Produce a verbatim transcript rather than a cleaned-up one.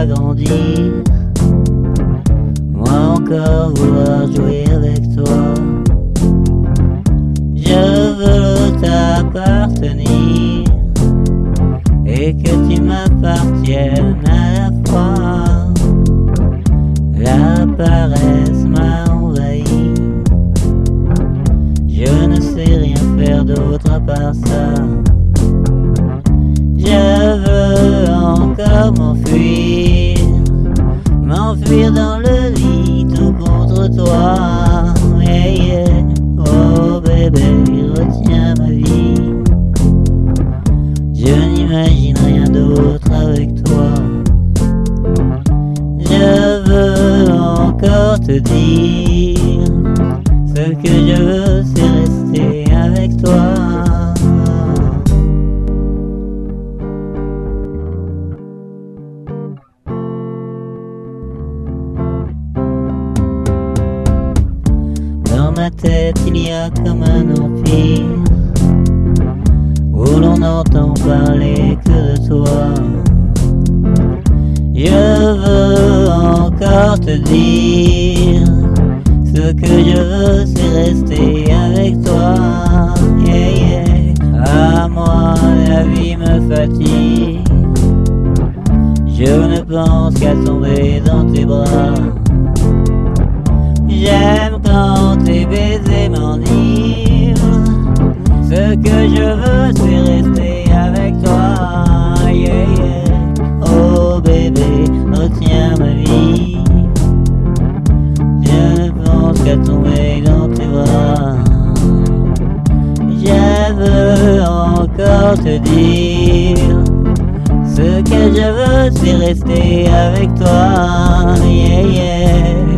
pas grandir, moi encore vouloir jouer avec toi. Je veux t'appartenir et que tu m'appartiennes à la fois. La paresse m'a envahi, je ne sais rien faire d'autre à part ça. Je veux encore m'enfuir, m'enfuir dans le lit tout contre toi. Yeah, yeah. Oh bébé, retiens ma vie, je n'imagine rien d'autre avec toi. Je veux encore te dire, ce que je veux c'est rester avec toi. Dans ma tête il y a comme un empire où l'on n'entend parler que de toi. Je veux encore te dire, ce que je veux c'est rester avec toi. Yeah, yeah. À moi la vie me fatigue, je ne pense qu'à tomber dans tes bras. J'aime quand tes baisers m'enivrent, ce que je veux c'est rester avec toi. Yeah, yeah. Oh bébé, retiens ma vie, je ne pense qu'à tomber dans tes bras. Je veux encore te dire, ce que je veux c'est rester avec toi. Yeah, yeah.